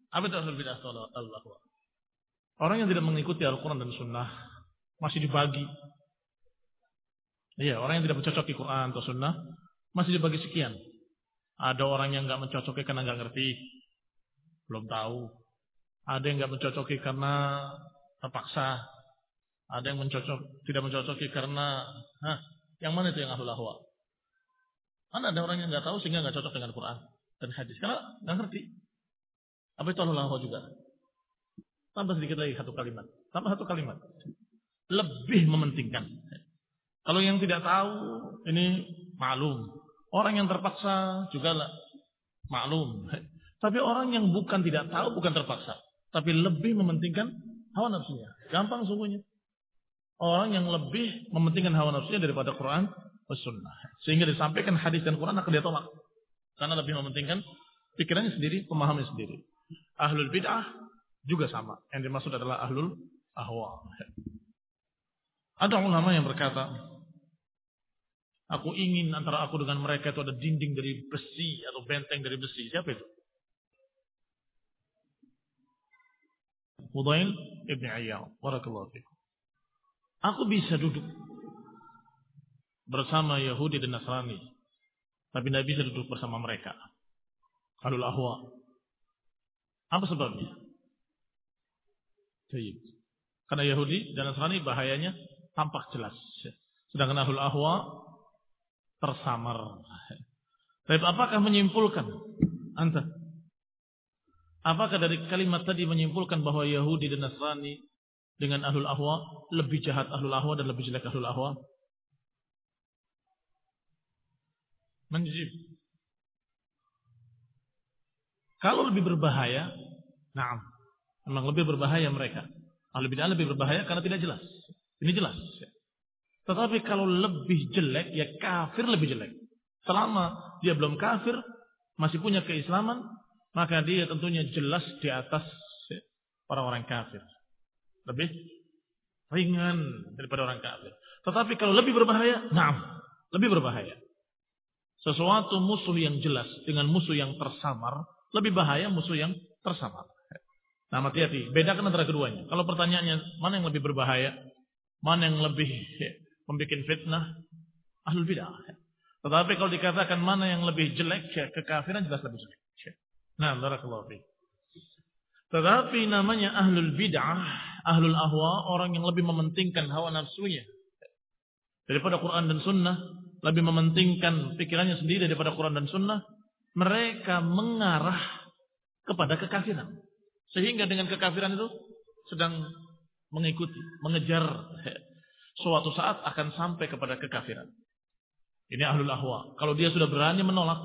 Apa itu ahlul bid'ah? Orang yang tidak mengikuti Al-Quran dan Sunnah masih dibagi. Iya, orang yang tidak mencocoki Quran atau Sunnah masih dibagi sekian. Ada orang yang nggak mencocoki karena nggak ngerti, belum tahu. Ada yang nggak mencocoki karena terpaksa. Ada yang tidak mencocoki karena, yang mana itu yang ahlul ahwa? Kan ada orang yang nggak tahu sehingga nggak cocok dengan Quran dan hadis karena nggak ngerti. Apa itu ahlul ahwa juga? Tambah sedikit lagi satu kalimat. Tambah satu kalimat. Lebih mementingkan. Kalau yang tidak tahu ini maklum. Orang yang terpaksa juga maklum. Tapi orang yang bukan tidak tahu bukan terpaksa, tapi lebih mementingkan hawa nafsunya. Gampang sungguhnya. Orang yang lebih mementingkan hawa nafsunya daripada Quran dan Sunnah. Sehingga disampaikan hadis dan Quran akan dia tolak. Karena lebih mementingkan pikirannya sendiri, pemahamannya sendiri. Ahlul bid'ah juga sama. Yang dimaksud adalah ahlul ahwa. Ada ulama yang berkata, aku ingin antara aku dengan mereka itu ada dinding dari besi atau benteng dari besi. Siapa itu? Fudail ibn Iyad. Barakallahu fikum. Aku bisa duduk bersama Yahudi dan Nasrani, tapi tidak bisa duduk bersama mereka. Ahlul ahwa. Apa sebabnya? Karena Yahudi dan Nasrani bahayanya tampak jelas. Sedangkan ahlul ahwa tersamar. Tapi apakah menyimpulkan anta? Apakah dari kalimat tadi menyimpulkan bahwa Yahudi dan Nasrani dengan ahlul ahwa lebih jahat ahlul ahwa dan lebih jelek ahlul ahwa? Menjib. Kalau lebih berbahaya, na'am. Memang lebih berbahaya mereka. Ahlul bid'ah lebih berbahaya karena tidak jelas. Ini jelas. Tetapi kalau lebih jelek, ya kafir lebih jelek. Selama dia belum kafir, masih punya keislaman, maka dia tentunya jelas di atas orang-orang kafir. Lebih ringan daripada orang kafir. Tetapi kalau lebih berbahaya, na'am, lebih berbahaya. Sesuatu musuh yang jelas dengan musuh yang tersamar, lebih bahaya musuh yang tersamar. Nah, hati-hati, bedakan antara keduanya. Kalau pertanyaannya, mana yang lebih berbahaya? Mana yang lebih membuat fitnah? Ahlul bid'ah. Tetapi kalau dikatakan mana yang lebih jelek, kekafiran jelas lebih jelek. Nah, barakallahu fiik. Tetapi namanya ahlul bid'ah, ahlul ahwa, orang yang lebih mementingkan hawa nafsunya daripada Quran dan Sunnah, lebih mementingkan pikirannya sendiri daripada Quran dan Sunnah, mereka mengarah kepada kekafiran. Sehingga dengan kekafiran itu sedang mengikuti, mengejar, suatu saat akan sampai kepada kekafiran. Ini ahlul ahwa. Kalau dia sudah berani menolak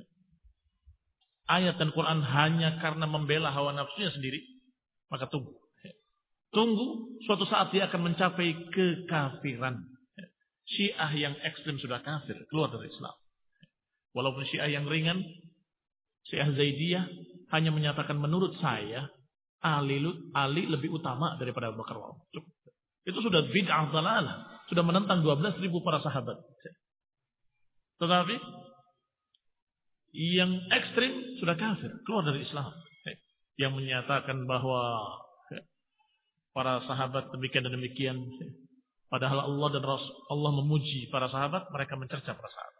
ayat dan Quran hanya karena membela hawa nafsunya sendiri, maka tunggu. Tunggu, suatu saat dia akan mencapai kekafiran. Syiah yang ekstrim sudah kafir, keluar dari Islam. Walaupun Syiah yang ringan, Syiah Zaidiyah hanya menyatakan menurut saya Ali lebih utama daripada Abu Bakar. Itu sudah bid'ah dhalalah, sudah menentang 12.000 para sahabat. Tetapi yang ekstrim sudah kafir, keluar dari Islam. Yang menyatakan bahwa para sahabat demikian dan demikian, padahal Allah dan Rasul Allah memuji para sahabat, mereka mencerca para sahabat.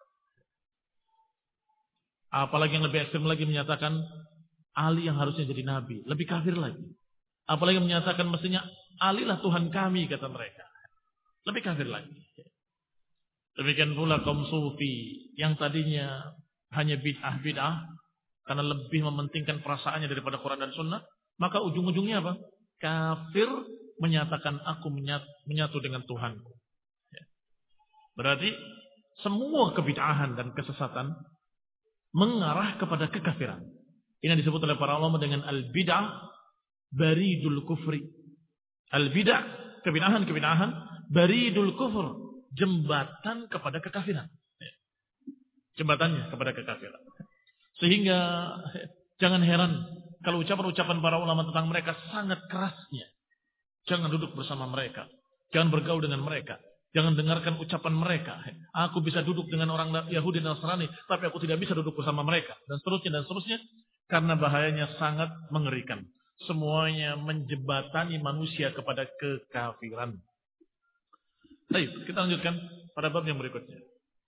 Apalagi yang lebih ekstrim lagi menyatakan Ali yang harusnya jadi nabi, lebih kafir lagi. Apalagi menyatakan mestinya Ali lah Tuhan kami, kata mereka, lebih kafir lagi. Demikian pula kaum sufi yang tadinya hanya bid'ah karena lebih mementingkan perasaannya daripada Quran dan Sunnah, maka ujung-ujungnya apa? Kafir, menyatakan aku menyatu dengan Tuhanku. Berarti semua kebid'ahan dan kesesatan mengarah kepada kekafiran. Ini disebut oleh para ulama dengan al-bid'ah baridul kufri. Al-bid'ah, kebid'ahan baridul kufur, jembatan kepada kekafiran. Jembatannya kepada kekafiran. Sehingga jangan heran kalau ucapan-ucapan para ulama tentang mereka sangat kerasnya. Jangan duduk bersama mereka. Jangan bergaul dengan mereka. Jangan dengarkan ucapan mereka. Aku bisa duduk dengan orang Yahudi dan Nasrani, tapi aku tidak bisa duduk bersama mereka. Dan seterusnya dan seterusnya. Karena bahayanya sangat mengerikan. Semuanya menjebatani manusia kepada kekafiran. Baik, kita lanjutkan pada bab yang berikutnya.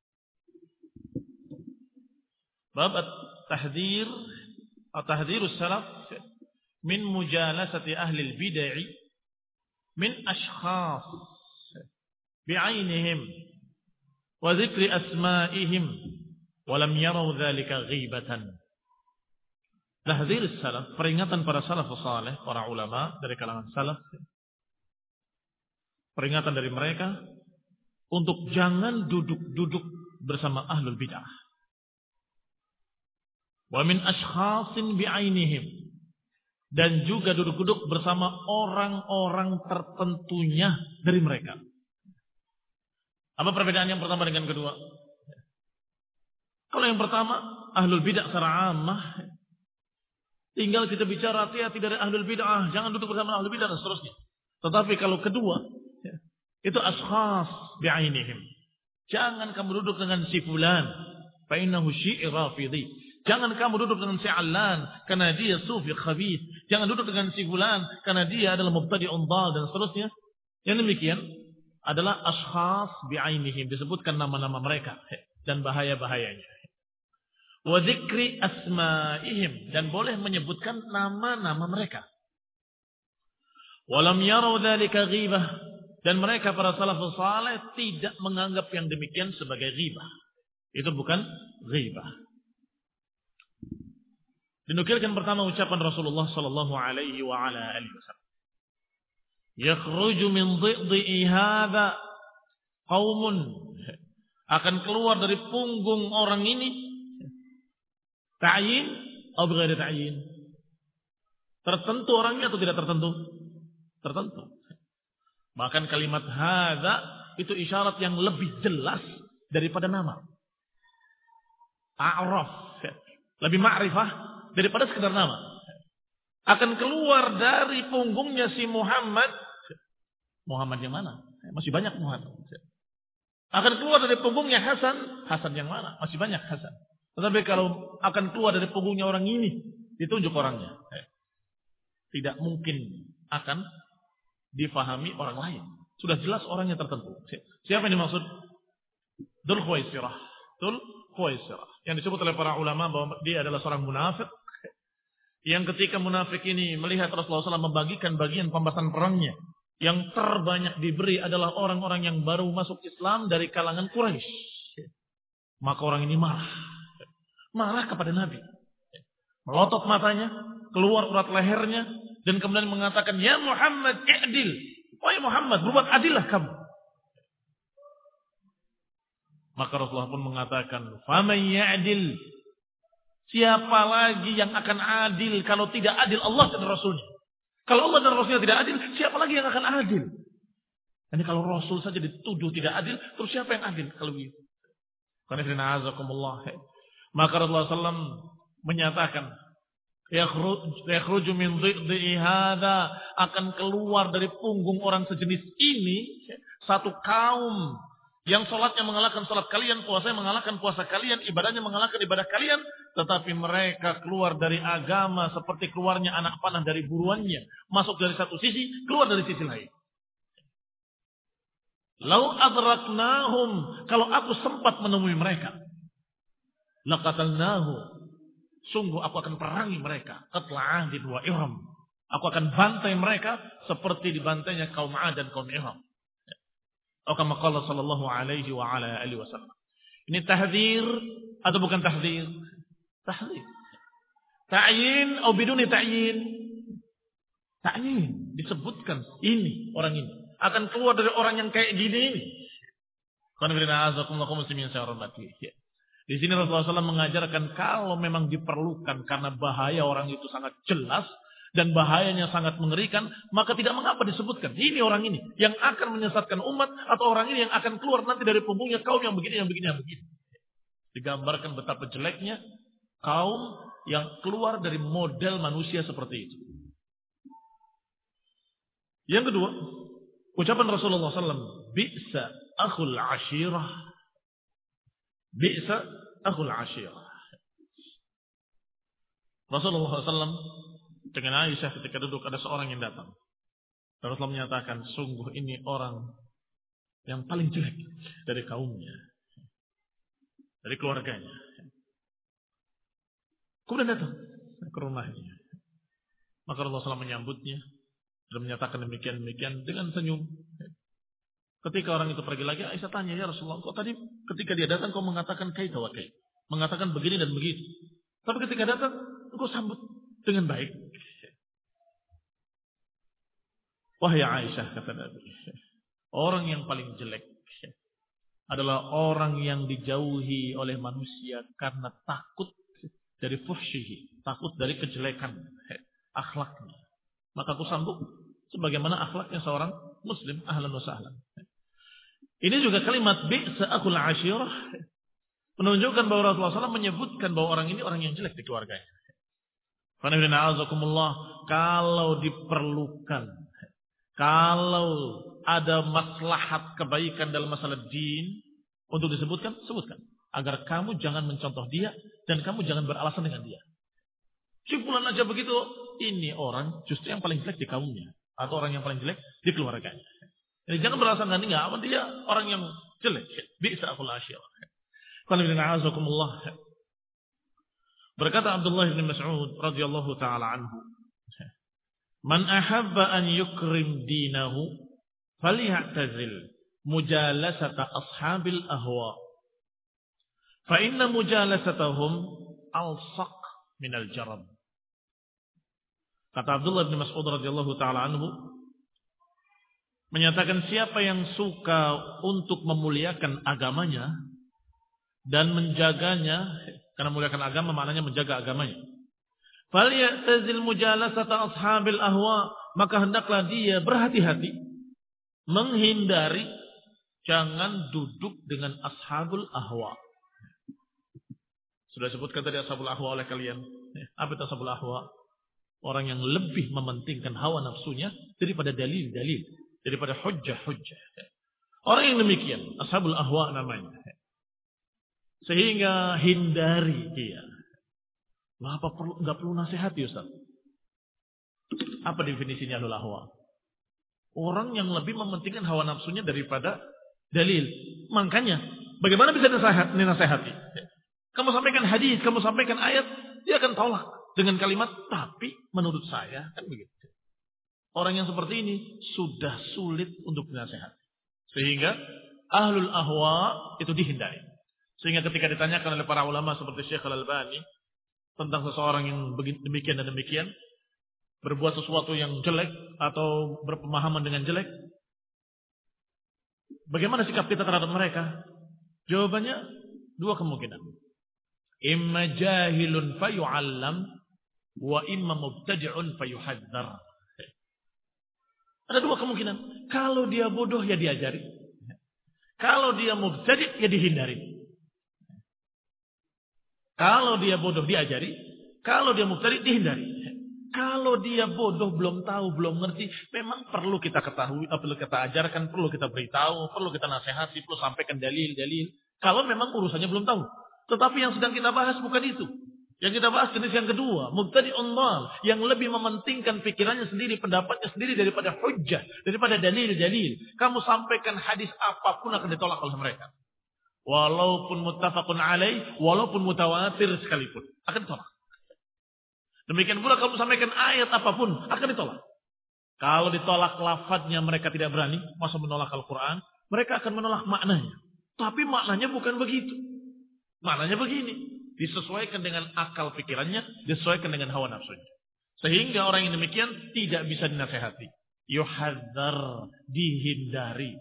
Bab at-tahdhir atau tahdhirus salaf min mujalasati ahli al-bid'ah min ashkhas bi'ainihim wa dzikri asma'ihim wa lam yaraw dzalika ghibatan. Tahdhirus salaf, peringatan para salafus saleh, para ulama dari kalangan salaf. Peringatan dari mereka untuk jangan duduk-duduk bersama ahlul bid'ah. Wa min ashkhasin bi'ainihim, dan juga duduk-duduk bersama orang-orang tertentunya dari mereka. Apa perbedaan yang pertama dengan kedua? Kalau yang pertama, ahlul bid'ah secara ammah, tinggal kita bicara hati-hati dari ahlul bid'ah, jangan duduk bersama ahlul bid'ah dan seterusnya. Tetapi kalau kedua, itu ashkhas bi'ainihim. Jangan kamu duduk dengan si fulan, fa innahu syi'i rafidhi. Jangan kamu duduk dengan si Allan karena dia sufi khabith. Jangan duduk dengan si fulan karena dia adalah mubtadi'un dhal dan seterusnya. Yang demikian adalah ashkhas bi'ainihim, disebutkan nama-nama mereka dan bahaya-bahayanya. Wa dzikri asma'ihim, dan boleh menyebutkan nama-nama mereka. Wa lam yaraw dzalika ghibah, dan mereka para salafus saleh tidak menganggap yang demikian sebagai ghibah. Itu bukan ghibah. Dinukilkan pertama ucapan Rasulullah sallallahu alaihi wa ala alihi wasallam. Yakhruju min dhidhi hadza qaumun, akan keluar dari punggung orang ini ta'yin atau ghairi ta'yin. Tertentu orangnya atau tidak tertentu? Tertentu. Bahkan kalimat hadza itu isyarat yang lebih jelas daripada nama. A'raf, lebih ma'rifah daripada sekedar nama. Akan keluar dari punggungnya si Muhammad. Muhammad yang mana? Masih banyak Muhammad. Akan keluar dari punggungnya Hasan. Hasan yang mana? Masih banyak Hasan. Tetapi kalau akan keluar dari punggungnya orang ini, ditunjuk orangnya. Tidak mungkin akan difahami orang lain. Sudah jelas orangnya tertentu. Siapa yang dimaksud? Dzul Khuwaisirah. Dzul Khuwaisirah. Yang disebut oleh para ulama bahwa dia adalah seorang munafik. Yang ketika munafik ini melihat Rasulullah SAW membagikan bagian pembahasan perangnya, yang terbanyak diberi adalah orang-orang yang baru masuk Islam dari kalangan Quraisy. Maka orang ini marah. Marah kepada Nabi. Melotot matanya, keluar urat lehernya, dan kemudian mengatakan, ya Muhammad, i'dil. Wahai Muhammad, berbuat adillah kamu. Maka Rasulullah pun mengatakan, faman ya'dil. Siapa lagi yang akan adil kalau tidak adil Allah dan Rasulnya? Kalau Allah dan Rasulnya tidak adil, siapa lagi yang akan adil? Jadi kalau Rasul saja dituduh tidak adil, terus siapa yang adil kalau begitu? Maka Rasulullah SAW menyatakan, yakhruju min dhidhi hadza, akan keluar dari punggung orang sejenis ini satu kaum yang salatnya mengalahkan salat kalian, puasanya mengalahkan puasa kalian, ibadahnya mengalahkan ibadah kalian, tetapi mereka keluar dari agama seperti keluarnya anak panah dari buruannya, masuk dari satu sisi, keluar dari sisi lain. Lau adraknahum, kalau aku sempat menemui mereka, laqatalnahu, sungguh aku akan perangi mereka. Qatla 'adin wa Iram. Aku akan bantai mereka seperti dibantainya kaum 'Ad dan kaum Iram. Atau kama qala sallallahu alaihi wa ala alihi wasallam. Ini tahdzir atau bukan tahdzir? Tahdzir. Ta'yin atau biduni ta'yin? Ta'yin, disebutkan ini orang ini akan keluar dari orang yang kayak gini ini. Di sini Rasulullah SAW mengajarkan kalau memang diperlukan karena bahaya orang itu sangat jelas dan bahayanya sangat mengerikan, maka tidak mengapa disebutkan. Ini orang ini yang akan menyesatkan umat, atau orang ini yang akan keluar nanti dari punggungnya kaum yang begini, yang begini, yang begini. Digambarkan betapa jeleknya kaum yang keluar dari model manusia seperti itu. Yang kedua, ucapan Rasulullah SAW, bi'sa akhul ashirah. Bi'sa akhul ashirah. Rasulullah SAW dengan Aisyah ketika duduk ada seorang yang datang. Dan Rasulullah menyatakan, sungguh ini orang yang paling jelek dari kaumnya, dari keluarganya. Kemudian datang ke rumahnya. Maka Rasulullah SAW menyambutnya dan menyatakan demikian dengan senyum. Ketika orang itu pergi lagi, Aisyah tanya, ya Rasulullah, kok tadi ketika dia datang kau mengatakan kaita wa kaita, mengatakan begini dan begitu. Tapi ketika datang, kau sambut dengan baik. Wahai Aisyah, kata Nabi, orang yang paling jelek adalah orang yang dijauhi oleh manusia karena takut dari fuhsyihi, takut dari kejelekan akhlaknya. Maka aku sambut sebagaimana akhlaknya seorang muslim, ahlan wa sahlan. Ini juga kalimat bi'sa akhul ashirah menunjukkan bahwa Rasulullah SAW menyebutkan bahwa orang ini orang yang jelek di keluarganya. Kalau diperlukan, kalau ada maslahat kebaikan dalam masalah din untuk disebutkan, sebutkan. Agar kamu jangan mencontoh dia dan kamu jangan beralasan dengan dia. Simpulan aja begitu, ini orang justru yang paling jelek di kaumnya atau orang yang paling jelek di keluarganya. Jadi jangan beralasan dengan dia orang yang jelek. Bi'sa akhul ashirah. Berkata Abdullah bin Mas'ud radhiyallahu taala anhu, "Man ahabba an yukrim dinahu falyatazil mujalasata ashabil ahwa. Fa inna mujalasatahum alsaq minal jarab." Kata Abdullah bin Mas'ud radhiyallahu taala anhu menyatakan, siapa yang suka untuk memuliakan agamanya dan menjaganya, karena memuliakan agama maknanya menjaga agamanya. Falyatazil mujalasata ashabil ahwa, maka hendaklah dia berhati-hati menghindari, jangan duduk dengan ashabul ahwa. Sudah sebutkan tadi ashabul ahwa oleh kalian. Apa itu ashabul ahwa? Orang yang lebih mementingkan hawa nafsunya daripada dalil-dalil, daripada hujjah-hujjah. Orang yang demikian, ashabul ahwa namanya. Sehingga hindari dia. Lah apa perlu, enggak perlu nasihati Ustaz? Apa definisinya ahlul ahwa? Orang yang lebih mementingkan hawa nafsunya daripada dalil. Makanya, bagaimana bisa dinasihati? Kamu sampaikan hadis, kamu sampaikan ayat, dia akan tolak dengan kalimat tapi menurut saya kan begitu. Orang yang seperti ini sudah sulit untuk dinasihati. Sehingga ahlul ahwa itu dihindari. Sehingga ketika ditanyakan oleh para ulama seperti Syekh Al-Albani tentang seseorang yang demikian dan demikian, berbuat sesuatu yang jelek atau berpemahaman dengan jelek, bagaimana sikap kita terhadap mereka? Jawabannya dua kemungkinan. Imma jahilun fayu'allam wa imma mubtadi'un fayuhadzar. Ada dua kemungkinan. Kalau dia bodoh ya diajari. Kalau dia mubtadi' ya dihindari. Kalau dia bodoh diajari, kalau dia mubtadi' dihindari. Kalau dia bodoh, belum tahu, belum ngerti, memang perlu kita ketahui, perlu kita ajarkan, perlu kita beritahu, perlu kita nasihati, perlu sampaikan dalil-dalil. Kalau memang urusannya belum tahu. Tetapi yang sedang kita bahas bukan itu. Yang kita bahas jenis yang kedua, mubtadi'un dhal, yang lebih mementingkan pikirannya sendiri, pendapatnya sendiri daripada hujjah, daripada dalil-dalil. Kamu sampaikan hadis apapun akan ditolak oleh mereka. Walaupun muttafaqun alaih, walaupun mutawatir sekalipun, akan ditolak. Demikian pula kamu sampaikan ayat apapun, akan ditolak. Kalau ditolak lafadznya mereka tidak berani, masa menolak Al-Quran, mereka akan menolak maknanya. Tapi maknanya bukan begitu. Maknanya begini. Disesuaikan dengan akal pikirannya, disesuaikan dengan hawa nafsunya. Sehingga orang yang demikian tidak bisa dinasehati. Yuhadzar, dihindari.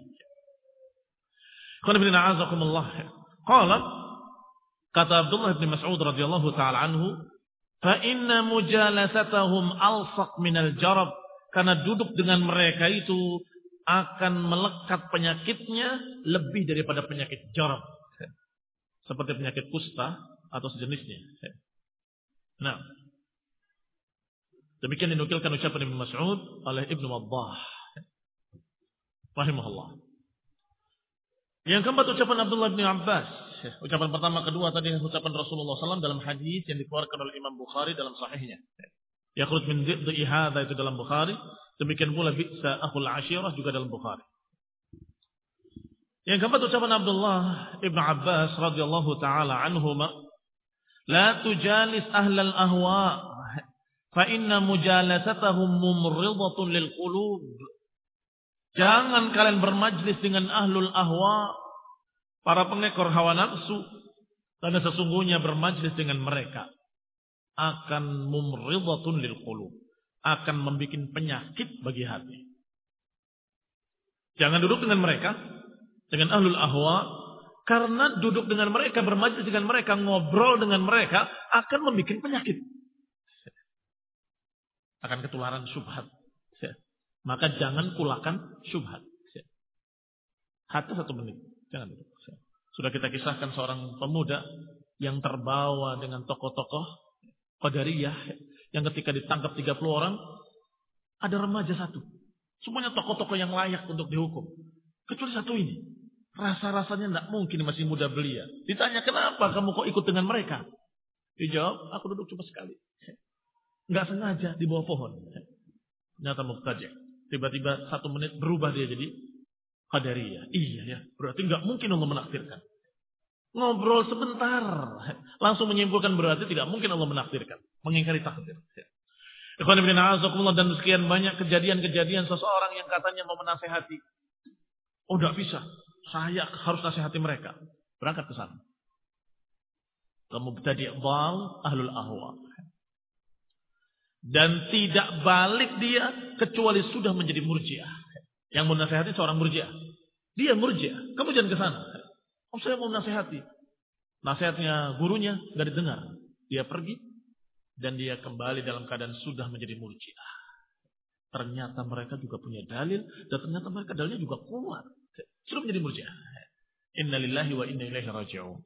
Qala, kata Abdullah bin Mas'ud radhiyallahu taala anhu, fa inna mujalasatahum alsaq minal jarab, karena duduk dengan mereka itu akan melekat penyakitnya lebih daripada penyakit jarab. Seperti penyakit kusta atau sejenisnya. Nah, demikian dinukilkan ucapan Ibnu Mas'ud oleh Ibnu Waddah rahimahullah. Yang keempat ucapan Abdullah bin Abbas Ucapan pertama, kedua tadi ucapan Rasulullah SAW dalam hadis yang dikeluarkan oleh Imam Bukhari dalam sahihnya. Yakhruj min dhidhi hadza itu dalam Bukhari. Demikian pula bi'sa akhul ashirah juga dalam Bukhari. Yang keempat ucapan Abdullah Ibn Abbas radhiyallahu taala anhuma, la tujalis ahlal ahwa fa inna mujalasatahum mumridatun lil qulub. Jangan kalian bermajlis dengan ahlul ahwa, para pengekor hawa nafsu, karena sesungguhnya bermajlis dengan mereka akan mumridatun lil qulub, akan membuat penyakit bagi hati. Jangan duduk dengan mereka, dengan ahlul ahwa, karena duduk dengan mereka, bermajlis dengan mereka, ngobrol dengan mereka akan membuat penyakit. Akan ketularan syubhat. Maka jangan kulakan syubhat. Hatta 1 menit. Jangan duduk. Sudah kita kisahkan seorang pemuda yang terbawa dengan tokoh-tokoh Qadariyah yang ketika ditangkap 30 orang, ada remaja 1. Semuanya tokoh-tokoh yang layak untuk dihukum. Kecuali 1 ini. Rasa-rasanya tidak mungkin, masih muda belia. Ditanya, kenapa kamu kok ikut dengan mereka? Dijawab, aku duduk cuma sekali. Nggak sengaja di bawah pohon. Nyata mubtadi'. Tiba-tiba 1 menit berubah dia jadi Qadariyah. Iya ya, berarti nggak mungkin Allah menakdirkan. Ngobrol sebentar, langsung menyimpulkan berarti tidak mungkin Allah menakdirkan. Mengingkari takdir. Ikhwan fillah azakumullah, dan sekian banyak kejadian-kejadian seseorang yang katanya mau menasehati. Oh, tidak bisa. Saya harus nasihati mereka. Berangkat ke sana. Kamu tadi ahlul ahwa. Dan tidak balik dia kecuali sudah menjadi murjiah. Yang mau nasihati seorang murjiah. Dia murjiah. Kamu jangan ke sana. Oh, saya mau nasihati. Nasihatnya gurunya nggak didengar. Dia pergi dan dia kembali dalam keadaan sudah menjadi murjiah. Ternyata mereka juga punya dalil dan ternyata mereka dalilnya juga kuat. Sudah menjadi murjiah. Inna lillahi wa inna ilaihi raji'un.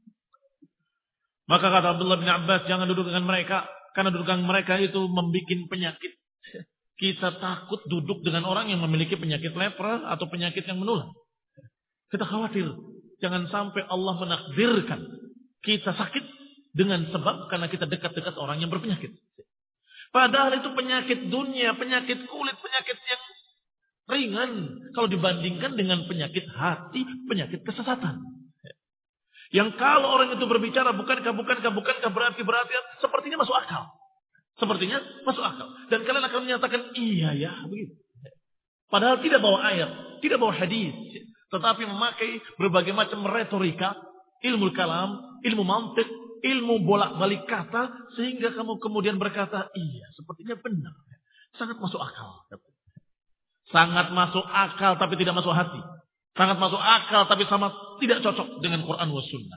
Maka kata Abdullah bin Abbas, jangan duduk dengan mereka karena duduk dengan mereka itu membuat penyakit. Kita takut duduk dengan orang yang memiliki penyakit lepra atau penyakit yang menular. Kita khawatir jangan sampai Allah menakdirkan kita sakit dengan sebab karena kita dekat-dekat orang yang berpenyakit. Padahal itu penyakit dunia, penyakit kulit, penyakit yang ringan kalau dibandingkan dengan penyakit hati, penyakit kesesatan. Yang kalau orang itu berbicara bukankah berarti sepertinya masuk akal. Sepertinya masuk akal. Dan kalian akan menyatakan iya ya begitu. Padahal tidak bawa ayat, tidak bawa hadis, tetapi memakai berbagai macam retorika, ilmu kalam, ilmu mantik, ilmu bolak-balik kata, sehingga kamu kemudian berkata, iya, sepertinya benar. Sangat masuk akal. Sangat masuk akal, tapi tidak masuk hati. Sangat masuk akal, tapi sama tidak cocok dengan Quran wa Sunnah.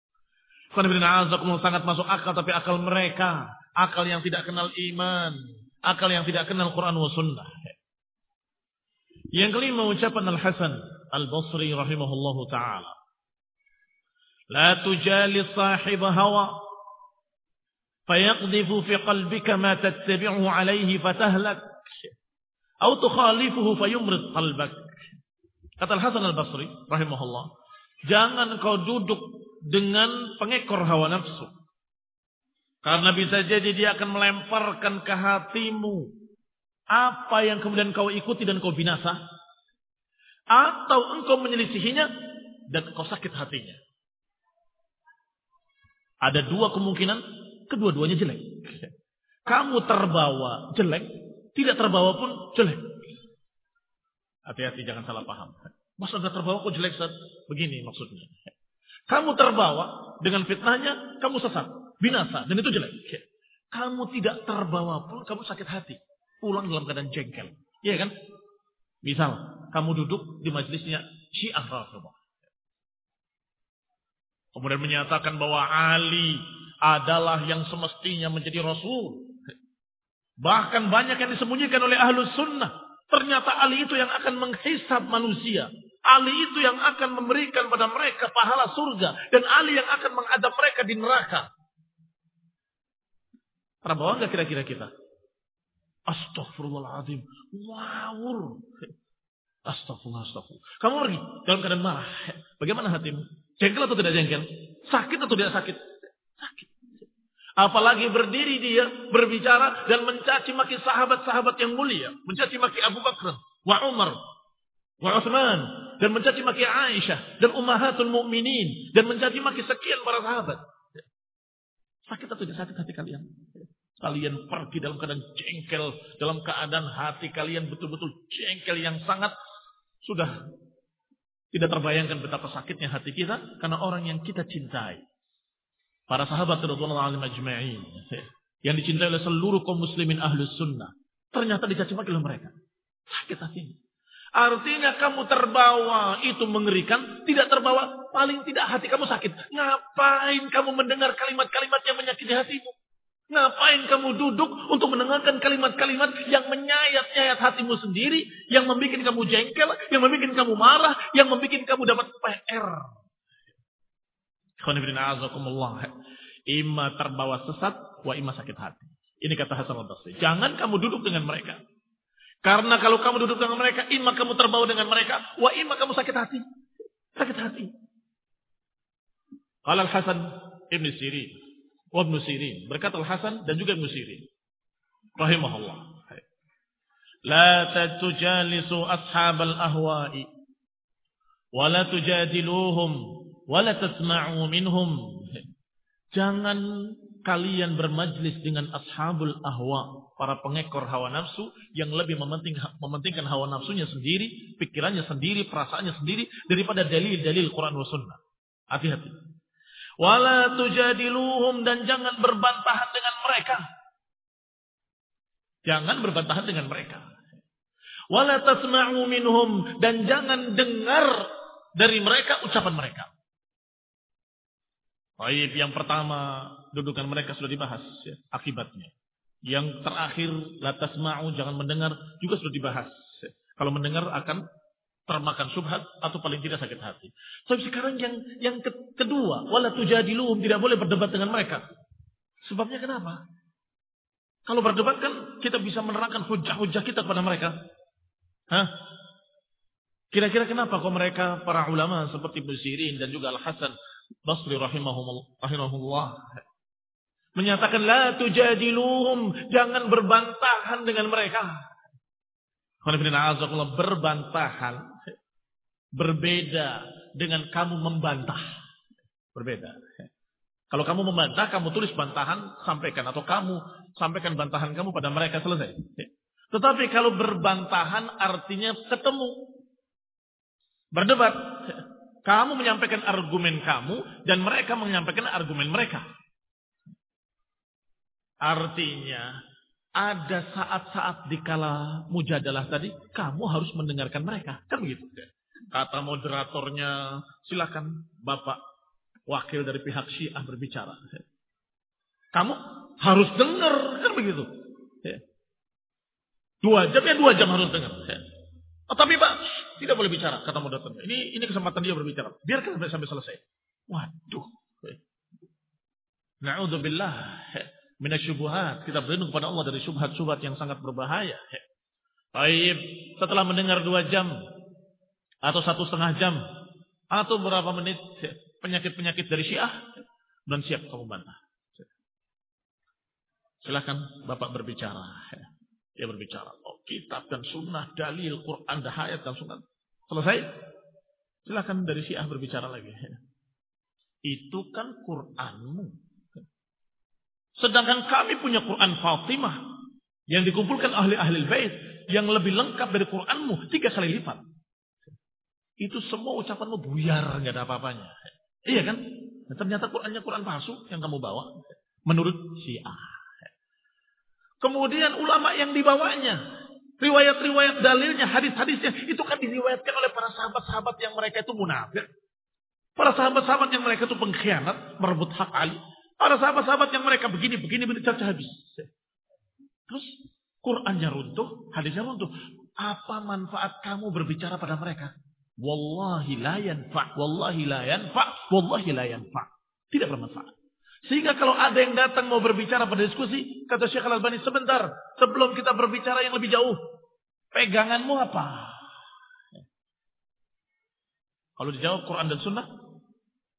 Sangat masuk akal, tapi akal mereka, akal yang tidak kenal iman, akal yang tidak kenal Quran wa Sunnah. Yang kelima ucapan Al-Hasan Al-Basri rahimahullahu ta'ala. La tujalis sahib hawa fayaqdhifu fi qalbika ma tattabi'u alayhi fatahlak atau tukhalifuhu fayumrid qalbak. Kata Al-Hasan Al-Basri rahimahullah, jangan kau duduk dengan pengekor hawa nafsu. Karena bisa jadi dia akan melemparkan ke hatimu apa yang kemudian kau ikuti dan kau binasa. Atau engkau menyelisihinya dan engkau sakit hatinya. Ada 2 kemungkinan, kedua-duanya jelek. Kamu terbawa jelek, tidak terbawa pun jelek. Hati-hati jangan salah paham. Masa sudah terbawa kok jelek, Ustaz? Begini maksudnya. Kamu terbawa dengan fitnahnya, kamu sesat, binasa, dan itu jelek. Kamu tidak terbawa pun kamu sakit hati, pulang dalam keadaan jengkel. Iya kan? Misal, kamu duduk di majelisnya Syiah Rafidhah. Kemudian menyatakan bahwa Ali adalah yang semestinya menjadi Rasul. Bahkan banyak yang disembunyikan oleh Ahlus Sunnah. Ternyata Ali itu yang akan menghisab manusia. Ali itu yang akan memberikan pada mereka pahala surga. Dan Ali yang akan mengadab mereka di neraka. Terbawa nggak kira-kira kita? Astaghfirullahaladzim. Wawur. Astagfirullah. Kamu pergi dalam keadaan marah. Bagaimana hatimu? Jengkel atau tidak jengkel? Sakit atau tidak sakit? Sakit. Apalagi berdiri dia berbicara dan mencaci maki sahabat-sahabat yang mulia, mencaci maki Abu Bakar, wa Umar, wa Utsman, dan mencaci maki Aisyah dan ummahatul mukminin, dan mencaci maki sekian para sahabat. Sakit atau tidak sakit hati kalian? Kalian pergi dalam keadaan jengkel, dalam keadaan hati kalian betul-betul jengkel yang sangat sudah tidak terbayangkan betapa sakitnya hati kita karena orang yang kita cintai. Para sahabat radhiyallahu anhum ajma'in yang dicintai oleh seluruh kaum muslimin ahlus sunnah ternyata dicaci maki oleh mereka. Sakit hatinya. Artinya kamu terbawa itu mengerikan, tidak terbawa paling tidak hati kamu sakit. Ngapain kamu mendengar kalimat-kalimat yang menyakiti hatimu? Ngapain kamu duduk untuk mendengarkan kalimat-kalimat yang menyayat-nyayat hatimu sendiri, yang membuat kamu jengkel, yang membuat kamu marah, yang membuat kamu dapat PR. Imma terbawa sesat, wa imma sakit hati. Ini kata Hasan al-Basri. Jangan kamu duduk dengan mereka. Karena kalau kamu duduk dengan mereka, imma kamu terbawa dengan mereka, wa imma kamu sakit hati. Sakit hati. Qala Al-Hasan Ibn Sirin, wa Ibn Sirin. Berkata Al-Hasan dan juga Ibn Sirin. Rahimahullah. La tujalisu ashabal ahwa'i. Wa la tujadiluhum. Wala tasma'u minhum. Jangan kalian bermajlis dengan ashabul ahwa, para pengekor hawa nafsu yang lebih mementingkan hawa nafsunya sendiri, pikirannya sendiri, perasaannya sendiri daripada dalil-dalil Quran wa sunnah. Hati-hati. Wala tujadiluhum, dan jangan berbantahan dengan mereka. Jangan berbantahan dengan mereka. Wala tasma'u minhum, dan jangan dengar dari mereka ucapan mereka. Baik, yang pertama dudukan mereka sudah dibahas ya, akibatnya. Yang terakhir la tasma'u, jangan mendengar, juga sudah dibahas. Ya. Kalau mendengar akan termakan syubhat atau paling tidak sakit hati. Tapi sekarang yang kedua, wala tujadiluhum, tidak boleh berdebat dengan mereka. Sebabnya kenapa? Kalau berdebat kan kita bisa menerangkan hujah-hujah kita kepada mereka. Hah? Kira-kira kenapa kok mereka para ulama seperti Ibnu Sirin dan juga Al-Hasan Basri rahimahullah menyatakan la tujadiluhum, jangan berbantahan dengan mereka. Berbantahan berbeda dengan kamu membantah. Berbeda. Kalau kamu membantah, kamu tulis bantahan, sampaikan, atau kamu sampaikan bantahan kamu pada mereka, selesai. Tetapi kalau berbantahan artinya ketemu, berdebat. Kamu menyampaikan argumen kamu dan mereka menyampaikan argumen mereka. Artinya ada saat-saat dikala mujadalah tadi kamu harus mendengarkan mereka. Kan begitu. Kata moderatornya, silakan Bapak wakil dari pihak Syiah berbicara. Kamu harus dengar, kan begitu. 2 jam ya 2 jam harus dengar. Oh, tapi Pak, tidak boleh bicara, kata moderatornya. Ini kesempatan dia berbicara. Biarkan sampai selesai. Waduh. Na'udzubillah minasyubuhat. Kita berlindung kepada Allah dari syubhat-syubhat yang sangat berbahaya. Baik, setelah mendengar 2 jam atau 1,5 jam atau berapa menit penyakit-penyakit dari Syiah, dan siap kamu bantah. Silakan Bapak berbicara. Dia berbicara, kitab dan sunnah, dalil, Quran, ayat dan sunnah. Selesai? Silakan dari Syiah berbicara lagi. Itu kan Quranmu. Sedangkan kami punya Quran Fatimah yang dikumpulkan ahli-ahli bait yang lebih lengkap dari Quranmu 3 kali lipat. Itu semua ucapanmu buyar, nggak ada apa-apanya. Iya kan? Nah, ternyata Qurannya Quran palsu yang kamu bawa menurut Syiah. Kemudian ulama yang dibawanya, riwayat-riwayat dalilnya, hadis-hadisnya, itu kan diriwayatkan oleh para sahabat-sahabat yang mereka itu munafik. Para sahabat-sahabat yang mereka itu pengkhianat, merebut hak Ali. Para sahabat-sahabat yang mereka begini cerca habis. Terus Qurannya runtuh, hadisnya runtuh. Apa manfaat kamu berbicara pada mereka? Wallahi la yanfa', wallahi la yanfa', wallahi la yanfa'. Tidak bermanfaat. Sehingga kalau ada yang datang mau berbicara pada diskusi, kata Syekh Al-Albani, sebentar, sebelum kita berbicara yang lebih jauh, peganganmu apa? Kalau dijawab Quran dan Sunnah,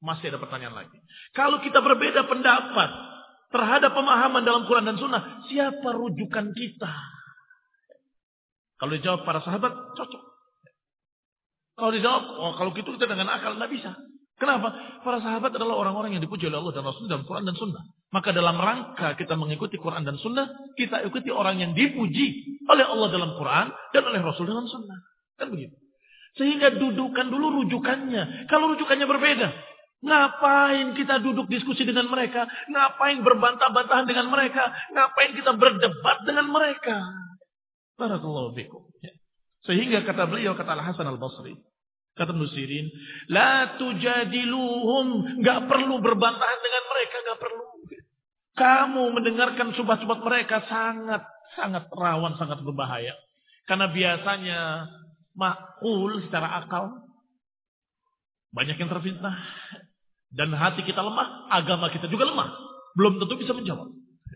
Masih ada pertanyaan lagi. Kalau kita berbeda pendapat terhadap pemahaman dalam Quran dan Sunnah, siapa rujukan kita? Kalau dijawab para sahabat, cocok. Kalau dijawab, kalau gitu kita dengan akal, nggak bisa. Kenapa? Para sahabat adalah orang-orang yang dipuji oleh Allah dan Rasul dalam Quran dan Sunnah. Maka dalam rangka kita mengikuti Quran dan Sunnah, kita ikuti orang yang dipuji oleh Allah dalam Quran dan oleh Rasul dalam Sunnah. Kan begitu. Sehingga dudukan dulu rujukannya. Kalau rujukannya berbeda, ngapain kita duduk diskusi dengan mereka? Ngapain berbantah-bantahan dengan mereka? Ngapain kita berdebat dengan mereka? Barakallahu fikum. Sehingga kata beliau, kata Al-Hasan Al-Basri, kata Nusirin, la tujadiluhum, enggak perlu berbantahan dengan mereka, enggak perlu. Kamu mendengarkan subhat-subhat mereka sangat rawan, sangat berbahaya. Karena biasanya makul secara akal, banyak yang terfitnah. Dan hati kita lemah, agama kita juga lemah. Belum tentu bisa menjawab.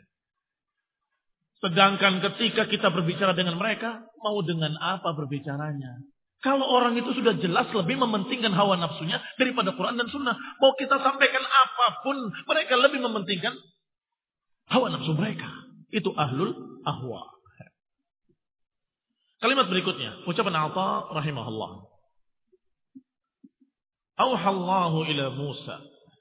Sedangkan ketika kita berbicara dengan mereka, mau dengan apa berbicaranya? Kalau orang itu sudah jelas lebih mementingkan hawa nafsunya daripada Quran dan Sunnah. Mau kita sampaikan apapun, mereka lebih mementingkan hawa nafsu mereka. Itu ahlul ahwa. Kalimat berikutnya, ucapan Atha rahimahullah. Auhallahu ila Musa.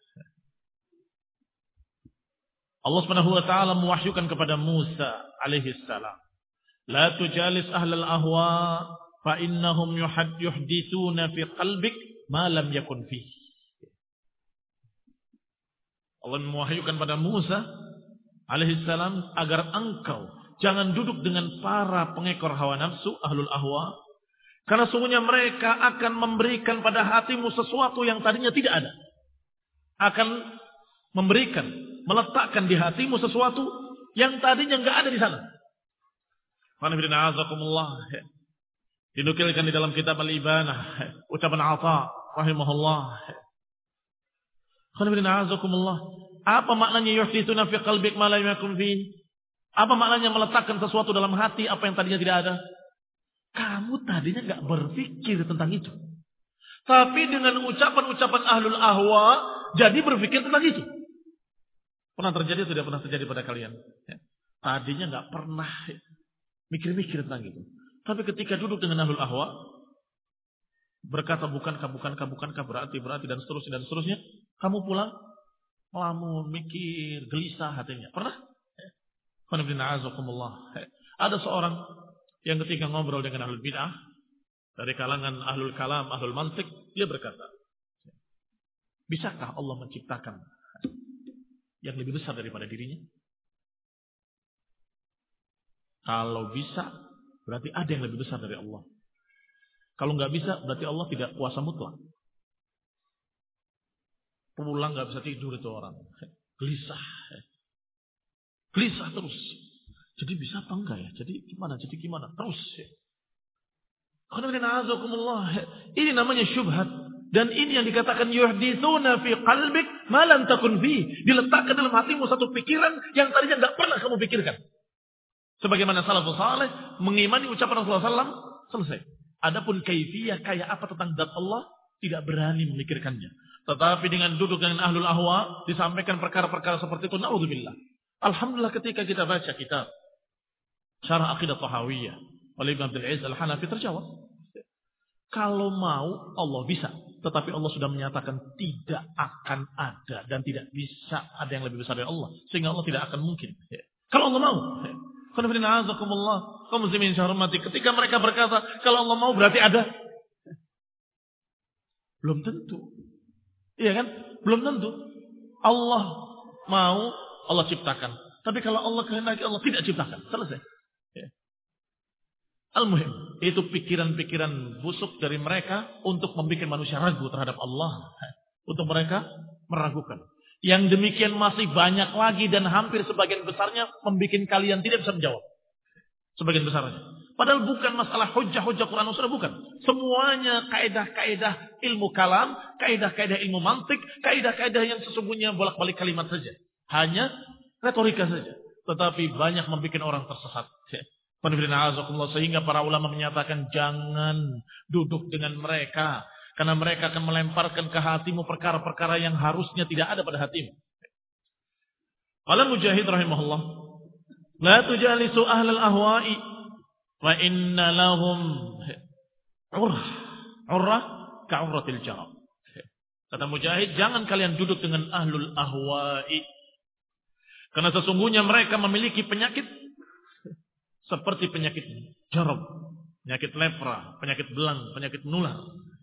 Allah Subhanahu wa taala mewahyukan kepada Musa alaihi salam, la tujalis ahlal ahwa fa innahum yuhditsuna fi qalbik ma lam yakun fi. Allah mewahyukan pada Musa alaihi salam agar engkau jangan duduk dengan para pengekor hawa nafsu ahlul ahwa, karena sungguhnya mereka akan memberikan pada hatimu sesuatu yang tadinya tidak ada. Akan meletakkan di hatimu sesuatu yang tadinya enggak ada di sana. Dinukilkan di dalam kitab Al-Ibanah, ucapan Atha rahimahullah. Apa maknanya yuhditsuna fi qalbik ma lam yakun fi? Apa maknanya meletakkan sesuatu dalam hati apa yang tadinya tidak ada? Kamu tadinya enggak berpikir tentang itu. Tapi dengan ucapan-ucapan ahlul ahwa jadi berpikir tentang itu. Pernah terjadi atau tidak pernah terjadi pada kalian? Tadinya nggak pernah mikir-mikir tentang itu. Tapi ketika duduk dengan ahlul ahwa, berkata bukankah berarti dan seterusnya, kamu pulang melamun, mikir, gelisah hatinya. Pernah? Ada seorang yang ketika ngobrol dengan ahlul bid'ah dari kalangan ahlul kalam, ahlul mantik, dia berkata, bisakah Allah menciptakan yang lebih besar daripada dirinya? Kalau bisa, berarti ada yang lebih besar dari Allah. Kalau nggak bisa, berarti Allah tidak kuasa mutlak. Pulang nggak bisa tidur itu orang, gelisah terus. Jadi bisa apa enggak ya? Jadi gimana terus. Ini namanya syubhat. Dan ini yang dikatakan yuhditsuna fi qalbik ma lam takun fi. Diletakkan dalam hatimu satu pikiran yang tadinya enggak pernah kamu pikirkan. Sebagaimana salafus saleh mengimani ucapan Rasulullah SAW, selesai. Adapun kaifiyah kayak apa tentang zat Allah tidak berani memikirkannya. Tetapi dengan duduk dengan ahlul ahwa disampaikan perkara-perkara seperti itu, naudzubillah. Alhamdulillah ketika kita baca kitab Syarah Aqidah Tahawiyah oleh Ibn Abdul Aziz Al-Hanafi terjawab. Kalau mau Allah bisa, tetapi Allah sudah menyatakan tidak akan ada dan tidak bisa ada yang lebih besar dari Allah, sehingga Allah tidak akan mungkin. Kalau Allah mau, kaum muslimin syahormati, ketika mereka berkata kalau Allah mau berarti ada, belum tentu. Iya kan? Belum tentu. Allah mau, Allah ciptakan. Tapi kalau Allah kehendaki, Allah tidak ciptakan. Selesai. Al-muhim, itu pikiran-pikiran busuk dari mereka untuk membuat manusia ragu terhadap Allah. Untuk mereka meragukan. Yang demikian masih banyak lagi dan hampir sebagian besarnya membuat kalian tidak bisa menjawab. Sebagian besarnya. Padahal bukan masalah hujah-hujah Quran dan Sunnah, bukan. Semuanya kaidah-kaidah ilmu kalam, kaidah-kaidah ilmu mantik, kaidah-kaidah yang sesungguhnya bolak-balik kalimat saja. Hanya retorika saja. Tetapi banyak membuat orang tersesat. Sehingga para ulama menyatakan jangan duduk dengan mereka. Karena mereka akan melemparkan ke hatimu perkara-perkara yang harusnya tidak ada pada hatimu. Qala Mujahid rahimahullah, la tujalisu ahlal ahwa'i wa inna lahum urrah ka'urratil jarab. Kata Mujahid, jangan kalian duduk dengan ahlul ahwa'i. Karena sesungguhnya mereka memiliki penyakit seperti penyakit jarab, penyakit lepra, penyakit belang, penyakit menular.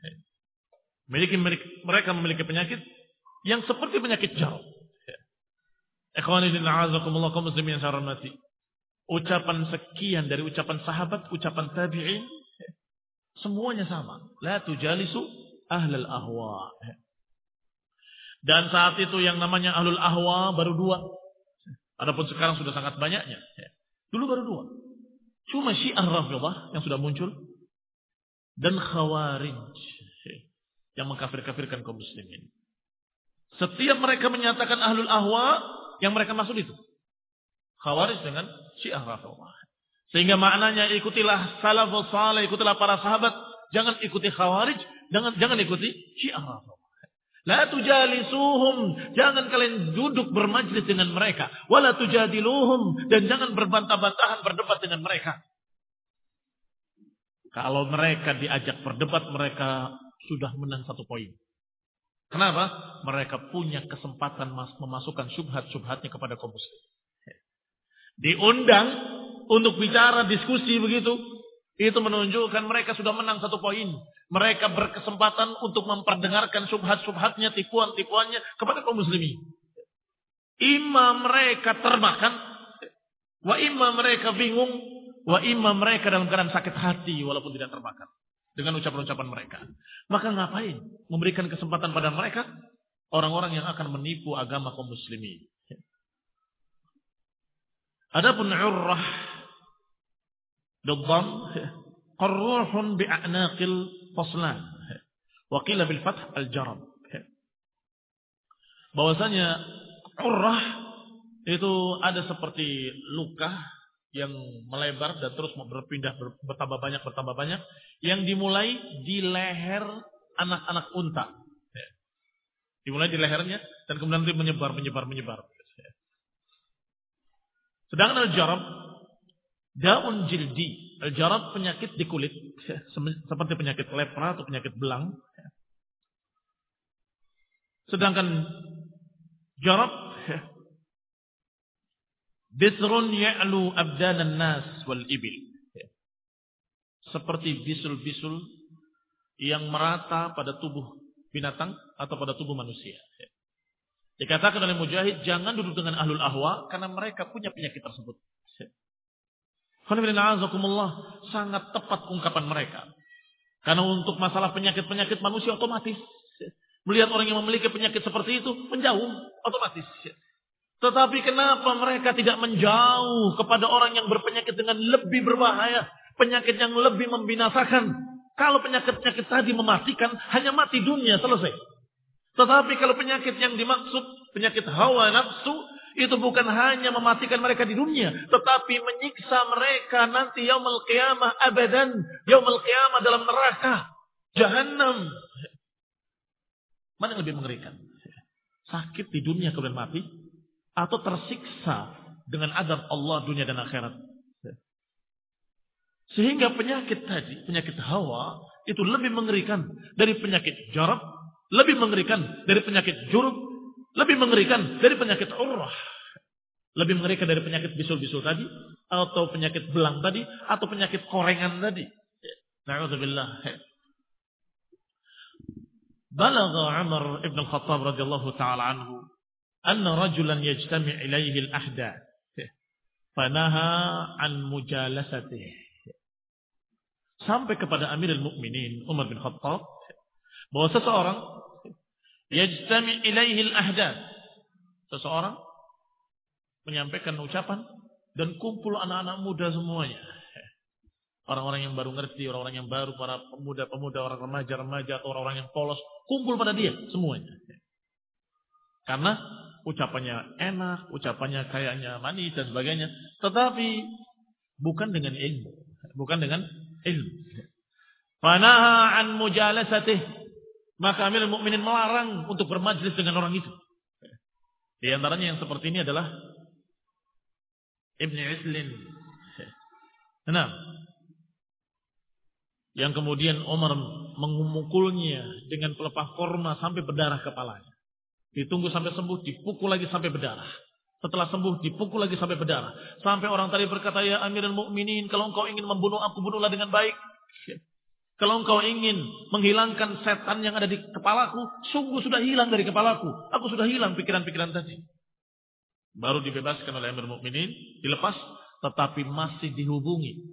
Mereka memiliki penyakit yang seperti penyakit jarab. Ikhwani fillah, a'azakumullah kaum muslimin yang saya hormati. Ucapan sekian dari ucapan sahabat, ucapan tabi'in, semuanya sama. La tujalisu ahlal ahwa. Dan saat itu yang namanya ahlul ahwa baru 2. Adapun sekarang sudah sangat banyaknya. Dulu baru 2. Cuma Syiah Rafidhah yang sudah muncul dan Khawarij yang mengkafir-kafirkan kaum muslimin. Setiap mereka menyatakan ahlul ahwa, yang mereka maksud itu Khawarij dengan Syiah Rafidhah. Sehingga maknanya ikutilah salafus saleh, ikutilah para sahabat, jangan ikuti Khawarij, jangan ikuti Syiah Rafidhah. La tujalisuhum, jangan kalian duduk bermajlis dengan mereka. Wala tujadiluhum, dan jangan berbantah-bantahan berdebat dengan mereka. Kalau mereka diajak berdebat, mereka sudah menang 1 poin. Kenapa? Mereka punya kesempatan memasukkan syubhat-syubhatnya kepada kaum muslim. Diundang untuk bicara diskusi begitu, itu menunjukkan mereka sudah menang 1 poin. Mereka berkesempatan untuk memperdengarkan syubhat-syubhatnya, tipuan-tipuannya kepada kaum muslimin. Imam mereka termakan, wa imam mereka bingung, wa imam mereka dalam keadaan sakit hati walaupun tidak termakan dengan ucapan-ucapan mereka. Maka ngapain memberikan kesempatan pada mereka, orang-orang yang akan menipu agama kaum muslimin. Adapun urrah bidham qarruhun bi'anaqil faslan wa qila bil fath al jarab. Bahwasanya urrah itu ada seperti luka yang melebar dan terus berpindah bertambah banyak yang dimulai di leher anak-anak unta. Dimulai di lehernya dan kemudian menyebar. Sedangkan al-jarab daun jildi. Al-jarab penyakit di kulit, seperti penyakit lepra atau penyakit belang. Sedangkan jarab bisrun ya'lu abdanan nas wal ibil. Seperti bisul-bisul yang merata pada tubuh binatang atau pada tubuh manusia. Dikatakan oleh Mujahid, jangan duduk dengan ahlul ahwa karena mereka punya penyakit tersebut. Sangat tepat ungkapan mereka. Karena untuk masalah penyakit-penyakit manusia otomatis. Melihat orang yang memiliki penyakit seperti itu, menjauh otomatis. Tetapi kenapa mereka tidak menjauh kepada orang yang berpenyakit dengan lebih berbahaya. Penyakit yang lebih membinasakan. Kalau penyakit-penyakit tadi mematikan, hanya mati dunia, selesai. Tetapi kalau penyakit yang dimaksud, penyakit hawa nafsu, itu bukan hanya mematikan mereka di dunia, tetapi menyiksa mereka nanti yaumul qiyamah abadan, yaumul qiyamah dalam neraka Jahannam. Mana yang lebih mengerikan? Sakit di dunia kemudian mati, atau tersiksa dengan azab Allah dunia dan akhirat? Sehingga penyakit tadi, penyakit hawa, itu lebih mengerikan dari penyakit jarab, lebih mengerikan dari penyakit jurub, lebih mengerikan dari penyakit urrah. Lebih mengerikan dari penyakit bisul-bisul tadi, atau penyakit belang tadi, atau penyakit korengan tadi. Na'udzubillah. Balagha Umar ibn al-Khattab radhiyallahu ta'ala anhu, anna rajulan yajtami' ilayhi al-ahdath, fanaha an mujalasatih. Sampai kepada Amirul Mukminin Umar bin Khattab, bahwa seseorang yajtami' ilayhi al-ahdath, seseorang menyampaikan ucapan dan kumpul anak-anak muda semuanya. Orang-orang yang baru ngerti, orang-orang yang baru, para pemuda-pemuda, orang remaja-remaja, atau orang-orang yang polos, kumpul pada dia semuanya. Karena ucapannya enak, ucapannya kayaknya manis dan sebagainya. Tetapi bukan dengan ilmu. Bukan dengan ilmu. Fanaha an mujalasatih. Maka Amirul Mukminin melarang untuk bermajlis dengan orang itu. Di antaranya yang seperti ini adalah Ibn Islin. Nah, yang kemudian Umar memukulnya dengan pelepah korma sampai berdarah kepalanya. Ditunggu sampai sembuh, dipukul lagi sampai berdarah. Setelah sembuh, dipukul lagi sampai berdarah. Sampai orang tadi berkata, ya Amirul Mukminin, kalau engkau ingin membunuh aku, bunuhlah dengan baik. Kalau engkau ingin menghilangkan setan yang ada di kepalaku, sungguh sudah hilang dari kepalaku. Aku sudah hilang pikiran-pikiran tadi. Baru dibebaskan oleh Amirul Mukminin, dilepas, tetapi masih dihubungi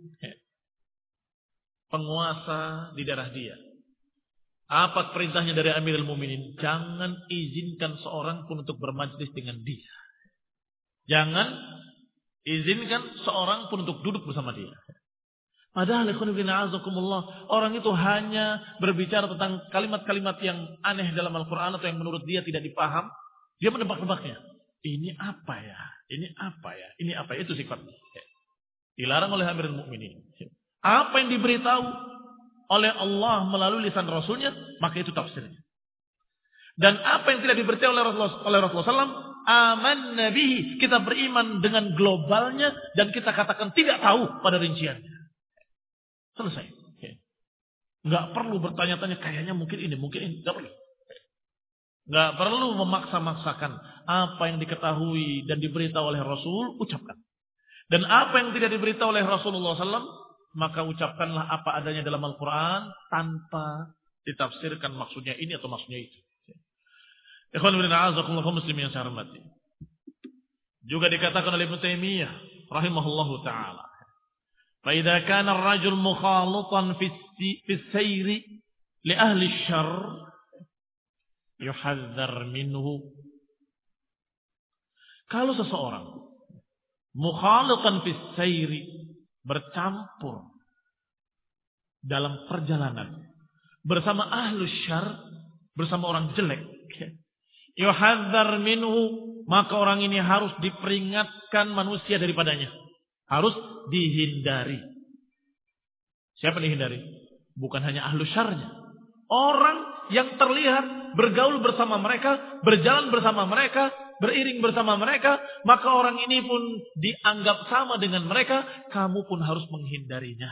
penguasa di daerah dia. Apa perintahnya dari Amirul Mukminin? Jangan izinkan seorang pun untuk bermajlis dengan dia. Jangan izinkan seorang pun untuk duduk bersama dia. Padahal orang itu hanya berbicara tentang kalimat-kalimat yang aneh dalam Al-Quran atau yang menurut dia tidak dipaham. Dia menebak-nebaknya. Ini apa ya? Ini apa ya? Ini apa ya? Itu sifatnya. Dilarang oleh Amirul Mukminin. Apa yang diberitahu oleh Allah melalui lisan Rasulnya, maka itu tafsirnya. Dan apa yang tidak diberitahu oleh Rasulullah SAW, aman nabihi, kita beriman dengan globalnya dan kita katakan tidak tahu pada rinciannya. Selesai. Nggak perlu bertanya-tanya, kayaknya mungkin ini, nggak perlu. Nggak perlu memaksa-maksakan apa yang diketahui dan diberitahu oleh Rasul, ucapkan. Dan apa yang tidak diberitahu oleh Rasulullah SAW, maka ucapkanlah apa adanya dalam Al-Quran tanpa ditafsirkan maksudnya ini atau maksudnya itu. Ikhwan fillah a'azakumullah muslimin yang saya hormati. Juga dikatakan oleh Ibnu Taimiyah rahimahullahu taala, fa idza kana ar-rajul mukhalitan fi sayri li ahli asy-syarr yuhadzar minhu. Kalau seseorang mukhalitan fi sayri, bercampur dalam perjalanan bersama ahlus syarr, bersama orang jelek, yuhadzar minhu, maka orang ini harus diperingatkan manusia daripadanya, harus dihindari. Siapa dihindari? Bukan hanya ahlus syarrnya, orang yang terlihat bergaul bersama mereka, berjalan bersama mereka, beriring bersama mereka, maka orang ini pun dianggap sama dengan mereka, kamu pun harus menghindarinya.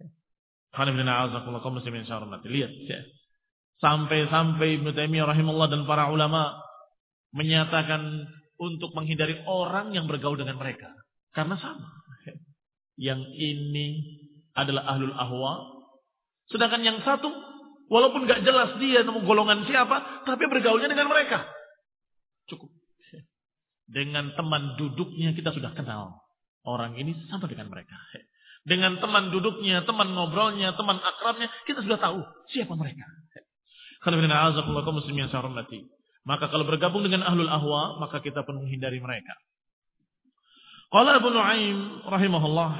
Lihat, sampai-sampai Ibnu Taimiyah rahimahullah dan para ulama menyatakan untuk menghindari orang yang bergaul dengan mereka, karena sama. Yang ini adalah ahlul ahwa, sedangkan yang satu walaupun gak jelas dia golongan siapa, tapi bergaulnya dengan mereka. Cukup. Dengan teman duduknya kita sudah kenal. Orang ini sama dengan mereka. Dengan teman duduknya, teman ngobrolnya, teman akrabnya, kita sudah tahu siapa mereka. Maka kalau bergabung dengan ahlul ahwa, maka kita pun menghindari mereka. Qala Abu Nu'aim rahimahullah,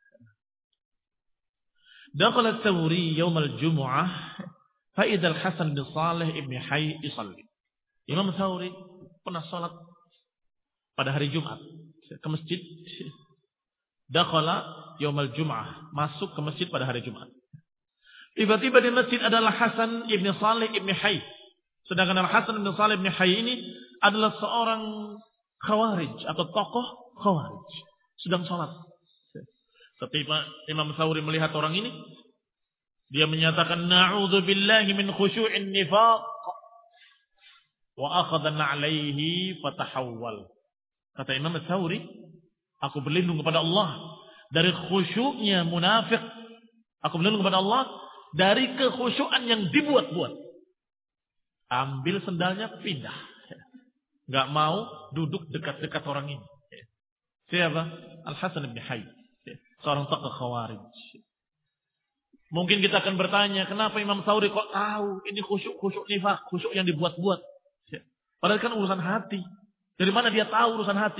dakhala Tsawri yawm al-jumu'ah fa idza al-Hasan bin Shalih ibn Hayy yusalli. Imam Tsawri pernah salat pada hari Jumat ke masjid. Dakhala yaumal Jum'ah, masuk ke masjid pada hari Jumat. Tiba-tiba di masjid adalah Hasan ibn Shalih ibn Hayy. Sedangkan Hasan ibn Shalih ibn Hayy ini adalah seorang khawarij atau tokoh khawarij, sedang salat. Ketika Imam Tsawri melihat orang ini, dia menyatakan na'udzubillahi min khusyu'in nifaq wa akhadha na'alaihi fatahawwal. Kata Imam Tsawri, aku berlindung kepada Allah dari khusyuknya munafik. Aku berlindung kepada Allah dari kekhusyukan yang dibuat-buat. Ambil sendalnya, pindah. Gak mau duduk dekat-dekat orang ini. Siapa? Al-Hasan bin Hayy, seorang tokoh khawarij. Mungkin kita akan bertanya, kenapa Imam Tsawri kok tahu ini khusyuk nifaq, khusyuk yang dibuat-buat? Padahal kan urusan hati. Dari mana dia tahu urusan hati?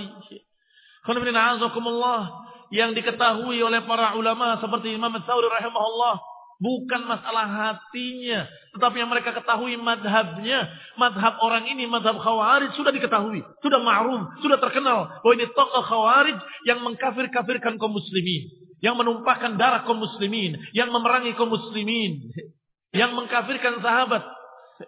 Yang diketahui oleh para ulama seperti Imam Tsawri rahimahullah bukan masalah hatinya, tetapi yang mereka ketahui madhabnya. Madhab orang ini, madhab khawarij sudah diketahui, sudah ma'ruf, sudah terkenal bahwa ini tokoh khawarij yang mengkafir-kafirkan kaum muslimin, yang menumpahkan darah kaum muslimin, yang memerangi kaum muslimin, yang mengkafirkan sahabat.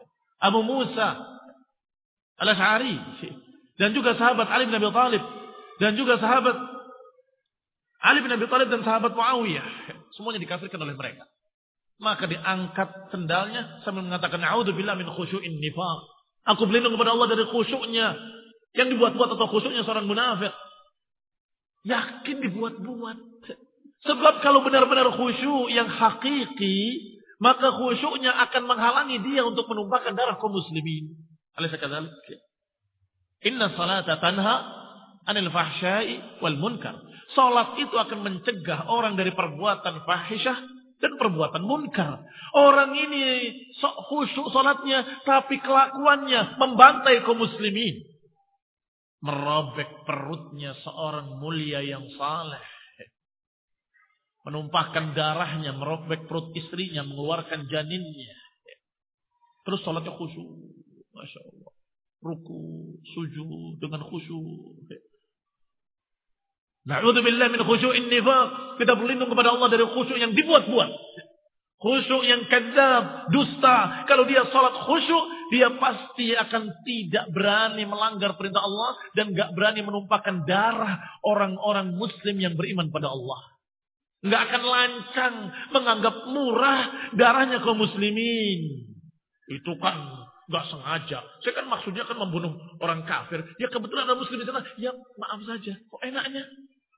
Abu Musa Al-Asy'ari, dan juga sahabat Ali bin Abi Thalib, dan juga sahabat Ali bin Abi Thalib dan sahabat Muawiyah. Semuanya dikafirkan oleh mereka. Maka diangkat sendalnya sambil mengatakan, a'udzubillahi min khusyu'in nifaq. Aku berlindung kepada Allah dari khusyuknya yang dibuat-buat atau khusyuknya seorang munafik. Yakin dibuat-buat. Sebab kalau benar-benar khusyuk yang hakiki, maka khusyuknya akan menghalangi dia untuk menumpahkan darah kaum muslimin. Alaysa kadzalik? Inna salata tanha 'anil fahsya'i wal munkar. Salat itu akan mencegah orang dari perbuatan fahisyah dan perbuatan munkar. Orang ini khusyuk salatnya, tapi kelakuannya membantai kaum muslimin. Merobek perutnya seorang mulia yang saleh. Menumpahkan darahnya, merobek perut istrinya, mengeluarkan janinnya. Terus salatnya khusyuk. Masya Allah. Ruku, sujud dengan khusyuk. Na'udzubillah min khusyu'in nifaq. Kita berlindung kepada Allah dari khusyuk yang dibuat-buat. Khusyuk yang kadzab, dusta. Kalau dia salat khusyuk, dia pasti akan tidak berani melanggar perintah Allah dan enggak berani menumpahkan darah orang-orang muslim yang beriman pada Allah. Enggak akan lancang menganggap murah darahnya kaum muslimin. Itu kan enggak sengaja. Saya kan maksudnya kan membunuh orang kafir. Ya kebetulan ada muslim di sana. Ya maaf saja. Kok enaknya?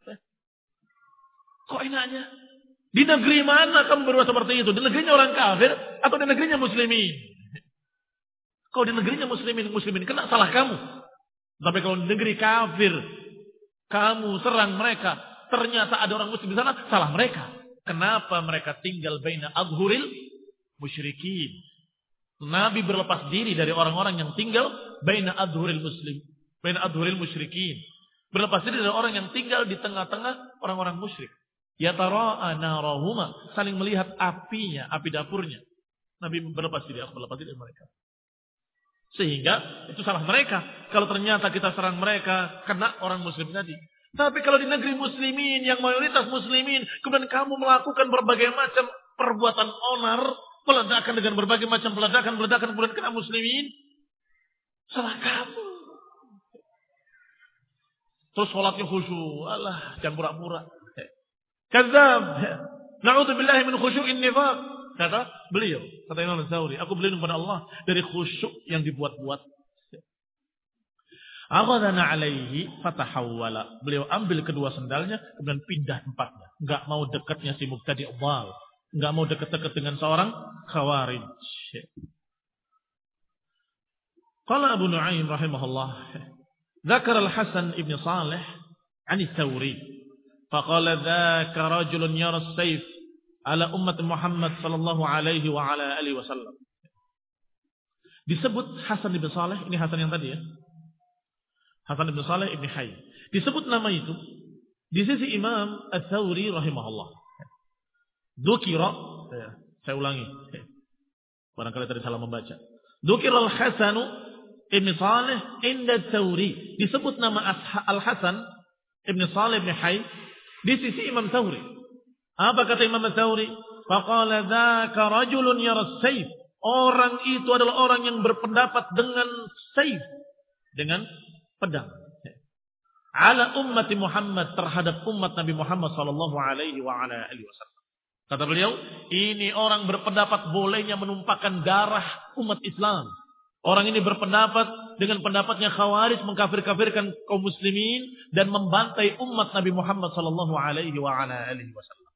Kok enaknya? Di negeri mana kamu berbuat seperti itu? Di negerinya orang kafir atau di negerinya muslimin? Kalau di negerinya muslimin kena salah kamu. Tapi kalau di negeri kafir, kamu serang mereka, ternyata ada orang muslim di sana, salah mereka. Kenapa mereka tinggal baina adhuril musyrikin? Nabi berlepas diri dari orang-orang yang tinggal baina adhuril muslim, baina adhuril musyrikin. Berlepas diri dari orang yang tinggal di tengah-tengah orang-orang musyrik. Yatara'a narahuma, saling melihat apinya, api dapurnya. Nabi berlepas diri dari mereka. Sehingga itu salah mereka. Kalau ternyata kita serang mereka, kena orang muslim tadi. Tapi kalau di negeri muslimin, yang mayoritas muslimin, kemudian kamu melakukan berbagai macam perbuatan onar, meledakan dengan berbagai macam peledakan, kemudian kena muslimin, salah kamu. Terus sholatnya khusyuk, alah, jangan pura-pura. Kadzab. Na'udzubillahi min khusyu'in nifaq. Kata beliau, kata Imam Tsauri, aku berlindung pada Allah dari khusyuk yang dibuat-buat. Aghadana alaihi fatahawwala. Beliau ambil kedua sendalnya kemudian pindah tempatnya. Enggak mau dekatnya si mubtadi' dhal. Enggak mau dekat-dekat dengan seorang khawarij. Qala Abu Nu'aim rahimahullah, dzakara Al-Hasan ibn Salih 'an Tsauri. Faqala dzaka rajulun yara as-sayf ala ummat Muhammad sallallahu alaihi wa ala alihi wasallam. Disebut Hasan ibn Salih, ini Hasan yang tadi ya. Hasan ibn Salih ibn Hayy. Disebut nama itu di sisi Imam Ats-Tsauri rahimahullah. Dzukira, saya ulangi. Barangkali tadi salah membaca. Dzukira Al-Hasan ibn Salih inda Ats-Tsauri. Disebut nama Al-Hasan ibn Salih ibn Hayy di sisi Imam Tsauri. Apa kata Imam Tsauri? Faqala dzaka rajulun yara as-sayf. Orang itu adalah orang yang berpendapat dengan sayf, dengan pedang. Ala ummati Muhammad, terhadap umat Nabi Muhammad sallallahu alaihi wa ala alihi wasallam. Kata beliau, ini orang berpendapat bolehnya menumpahkan darah umat Islam. Orang ini berpendapat dengan pendapatnya Khawarij, mengkafir-kafirkan kaum muslimin dan membantai umat Nabi Muhammad sallallahu alaihi wa ala alihi wasallam.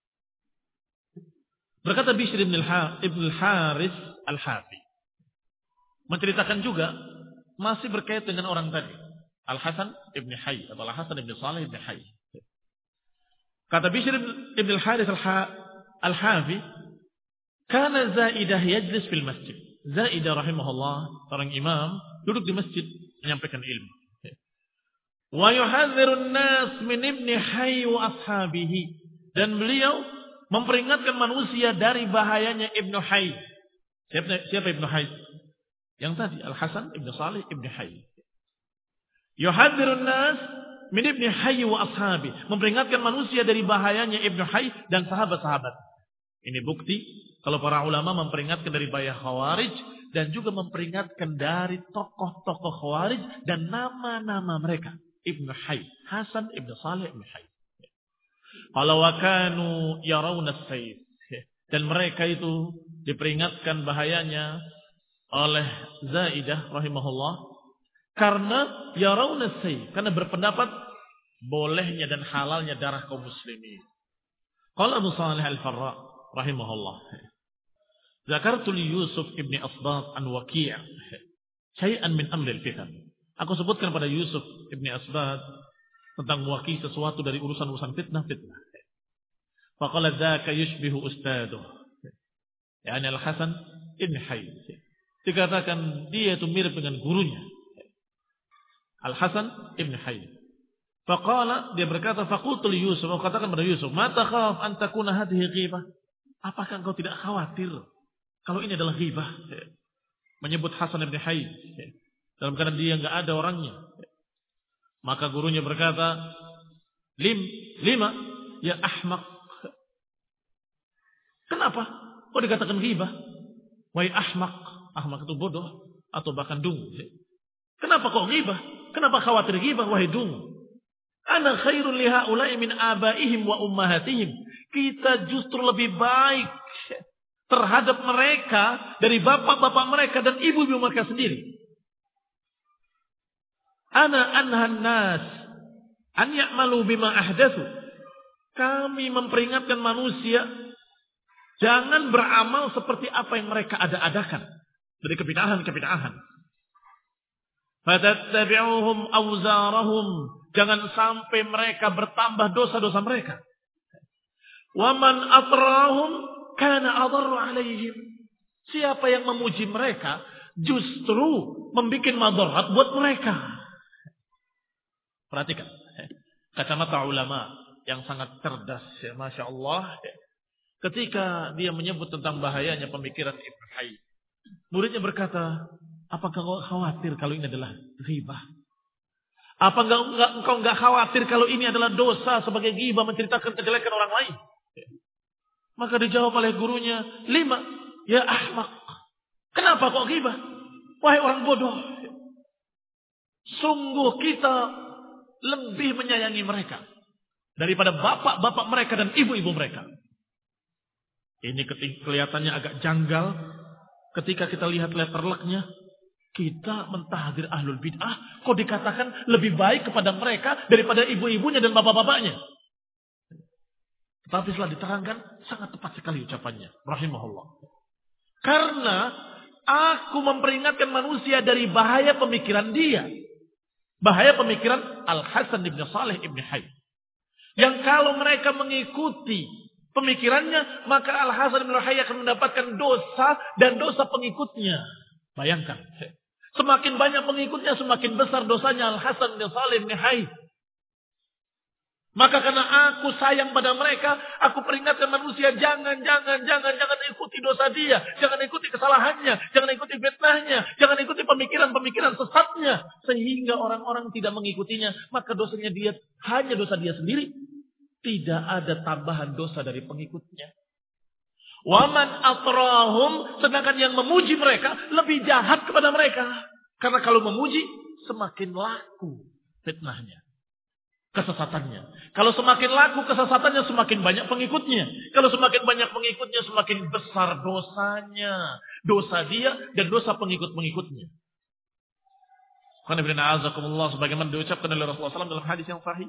Berkata Bishr ibn al-Haris al-Hafi, menceritakan juga masih berkait dengan orang tadi, Al-Hasan ibn Hayy atau Al-Hasan ibn Salih ibn Hayy. Kata Bishr ibn al-Haris al-Hafi, kana Zaidah yajlis fil masjid. Zaidah rahimahullah, seorang imam, duduk di masjid menyampaikan ilmu. Wa yuhadzirun nas min ibni Hayy wa ashabihi. Dan beliau memperingatkan manusia dari bahayanya Ibnu Hayy. Siapa Ibnu Hayy? Yang tadi Al-Hasan ibn Salih ibn Hayy. Yuhadzirun nas min ibni Hayy wa ashabi. Memperingatkan manusia dari bahayanya Ibnu Hayy dan sahabat-sahabat. Ini bukti kalau para ulama memperingatkan dari bahaya Khawarij dan juga memperingatkan dari tokoh-tokoh Khawarij dan nama-nama mereka. Ibnu Hayy, Hasan ibnu Salih ibnu Hayy. Kalau wakanu yarawna as-sayf, dan mereka itu diperingatkan bahayanya oleh Zaidah rahimahullah karena yarawna as-sayf, karena berpendapat bolehnya dan halalnya darah kaum muslimin. Qala Abu Salih Al-Farra rahimahullah, zakartu li Yusuf ibni Asbat an Waqi' syai'an min amril fitan. Aku sebutkan pada Yusuf ibni Asbat tentang Waqi' sesuatu dari urusan-urusan fitnah-fitnah. Faqala dzaka yushbihu ustaduh, yani Al-Hasan ibn Hayy. Dikatakan dia itu mirip dengan gurunya, Al-Hasan ibn Hayy. Faqala, dia berkata, faqultu li Yusuf, aku katakan pada Yusuf, ma takhaf an takuna hadhihi ghibah? Apakah engkau tidak khawatir kalau ini adalah ghibah? Menyebut Hasan ibn Hayy dalam keadaan dia enggak ada orangnya. Maka gurunya berkata, lima ya ahmaq. Kenapa kok dikatakan ghibah? Wahai ahmaq. Ahmaq itu bodoh atau bahkan dungu. Kenapa kok ghibah? Kenapa khawatir ghibah wahai dungu? Ana khairun li haula'i min abaihim wa ummahatihim. Kita justru lebih baik terhadap mereka dari bapak-bapak mereka dan ibu-ibu mereka sendiri. Ana anhan nas an ya'malu bima ahdatsu. Kami memperingatkan manusia jangan beramal seperti apa yang mereka ada-adakan dari kebid'ahan-kebid'ahan. Fatattabi'uhum awzarahum, jangan sampai mereka bertambah dosa-dosa mereka. Wa man atrahum kana adarru alaihim. Siapa yang memuji mereka justru membuat madarat buat mereka. Perhatikan kacamata ulama yang sangat cerdas, ya, Masya Allah. Ketika dia menyebut tentang bahayanya pemikiran Ibnu Hayy, muridnya berkata, apakah kau khawatir kalau ini adalah ghibah? Apa engkau enggak khawatir kalau ini adalah dosa sebagai ghibah, menceritakan kejelekan orang lain? Maka dijawab oleh gurunya, 5 ya ahmaq. Kenapa kok ghibah? Wahai orang bodoh. Sungguh kita lebih menyayangi mereka daripada bapak-bapak mereka dan ibu-ibu mereka. Ini kelihatannya agak janggal ketika kita lihat letterleknya. Kita mentahdir ahlul bid'ah, kok dikatakan lebih baik kepada mereka daripada ibu-ibunya dan bapak-bapaknya. Tapi setelah diterangkan, sangat tepat sekali ucapannya. Rahimahullah. Karena aku memperingatkan manusia dari bahaya pemikiran dia. Bahaya pemikiran Al-Hasan ibn Salih ibn Hayy. Yang kalau mereka mengikuti pemikirannya, maka Al-Hasan ibn Hayy akan mendapatkan dosa dan dosa pengikutnya. Bayangkan. Semakin banyak pengikutnya, semakin besar dosanya Al-Hasan ibn Salih ibn Hayy. Maka karena aku sayang pada mereka, aku peringatkan manusia, jangan ikuti dosa dia, jangan ikuti kesalahannya, jangan ikuti fitnahnya, jangan ikuti pemikiran-pemikiran sesatnya, sehingga orang-orang tidak mengikutinya, maka dosanya dia hanya dosa dia sendiri, tidak ada tambahan dosa dari pengikutnya. Waman atrahum, sedangkan yang memuji mereka lebih jahat kepada mereka, karena kalau memuji semakin laku fitnahnya, kesesatannya. Kalau semakin laku kesesatannya, semakin banyak pengikutnya. Kalau semakin banyak pengikutnya, semakin besar dosanya. Dosa dia dan dosa pengikut-pengikutnya. Sebagaimana diucapkan oleh Rasulullah SAW dalam hadis yang sahih.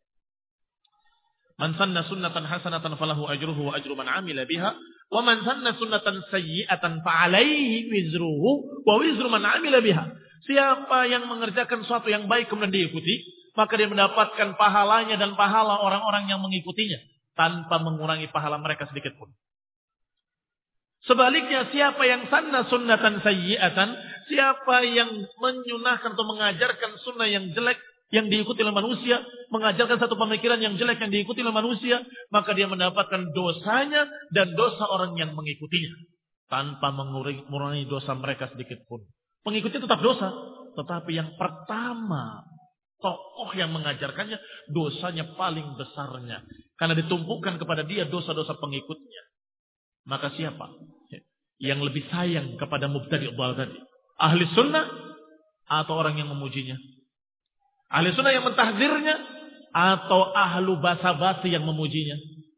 Man sanna sunnatan hasanatan falahu ajruhu wa ajru man amila biha. Wa man sanna sunnatan sayyi'atan fa'alaihi wizruhu wa wizru man amila biha. Siapa yang mengerjakan sesuatu yang baik kemudian diikuti, maka dia mendapatkan pahalanya dan pahala orang-orang yang mengikutinya tanpa mengurangi pahala mereka sedikit pun. Sebaliknya, siapa yang sanna sunnatan sayyi'atan, siapa yang menyunahkan atau mengajarkan sunnah yang jelek yang diikuti oleh manusia, mengajarkan satu pemikiran yang jelek yang diikuti oleh manusia, maka dia mendapatkan dosanya dan dosa orang yang mengikutinya tanpa mengurangi dosa mereka sedikit pun. Pengikutnya tetap dosa, tetapi yang pertama, tokoh yang mengajarkannya, dosanya paling besarnya. Karena ditumpukan kepada dia dosa-dosa pengikutnya. Maka siapa yang lebih sayang kepada mubtadi' dhalal tadi? Ahli sunnah atau orang yang memujinya? Ahli sunnah yang mentahdzirnya atau ahlu basa-basi yang memujinya?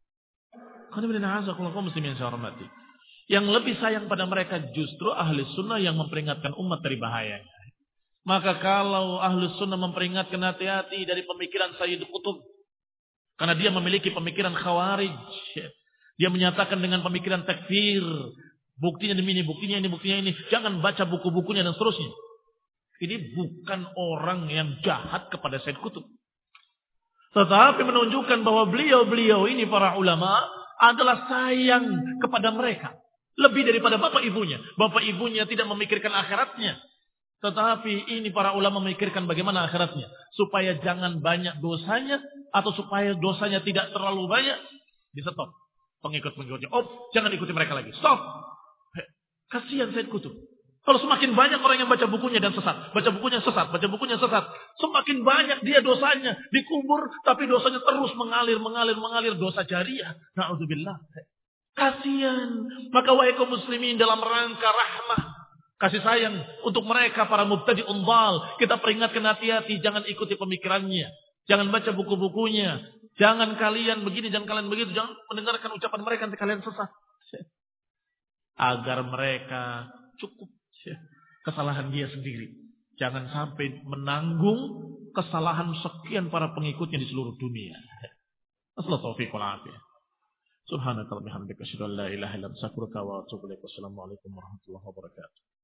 Muslimin yang hormati. Yang lebih sayang pada mereka justru ahli sunnah yang memperingatkan umat dari bahayanya. Maka kalau ahli sunnah memperingatkan hati-hati dari pemikiran Sayyid Qutb, karena dia memiliki pemikiran khawarij, dia menyatakan dengan pemikiran takfir, buktinya ini, buktinya ini, buktinya ini, jangan baca buku-bukunya dan seterusnya. Ini bukan orang yang jahat kepada Sayyid Qutb, tetapi menunjukkan bahwa beliau-beliau ini para ulama adalah sayang kepada mereka. Lebih daripada bapak ibunya. Bapak ibunya tidak memikirkan akhiratnya. Tetapi ini para ulama memikirkan bagaimana akhiratnya. Supaya jangan banyak dosanya. Atau supaya dosanya tidak terlalu banyak. Di stop. Pengikut-pengikutnya. Oh, jangan ikuti mereka lagi. Stop. Kasihan Sayyid Qutb. Kalau semakin banyak orang yang baca bukunya dan sesat. Baca bukunya sesat. Baca bukunya sesat. Semakin banyak dia dosanya. Dikubur. Tapi dosanya terus mengalir. Dosa jariah. Na'udzubillah. Kasihan. Maka wahai kaum muslimin dalam rangka rahmah, kasih sayang untuk mereka para mubtadi'un dhal, kita peringatkan hati-hati, jangan ikuti pemikirannya, jangan baca buku-bukunya, jangan kalian begini, jangan kalian begitu, jangan mendengarkan ucapan mereka nanti kalian sesat. Agar mereka cukup kesalahan dia sendiri, jangan sampai menanggung kesalahan sekian para pengikutnya di seluruh dunia. Assalamualaikum. Subhanaka wa bihamdika asyhadu an la ilaha illa anta astaghfiruka wa atubu ilaik. Wassalamu alaikum warahmatullahi wabarakatuh.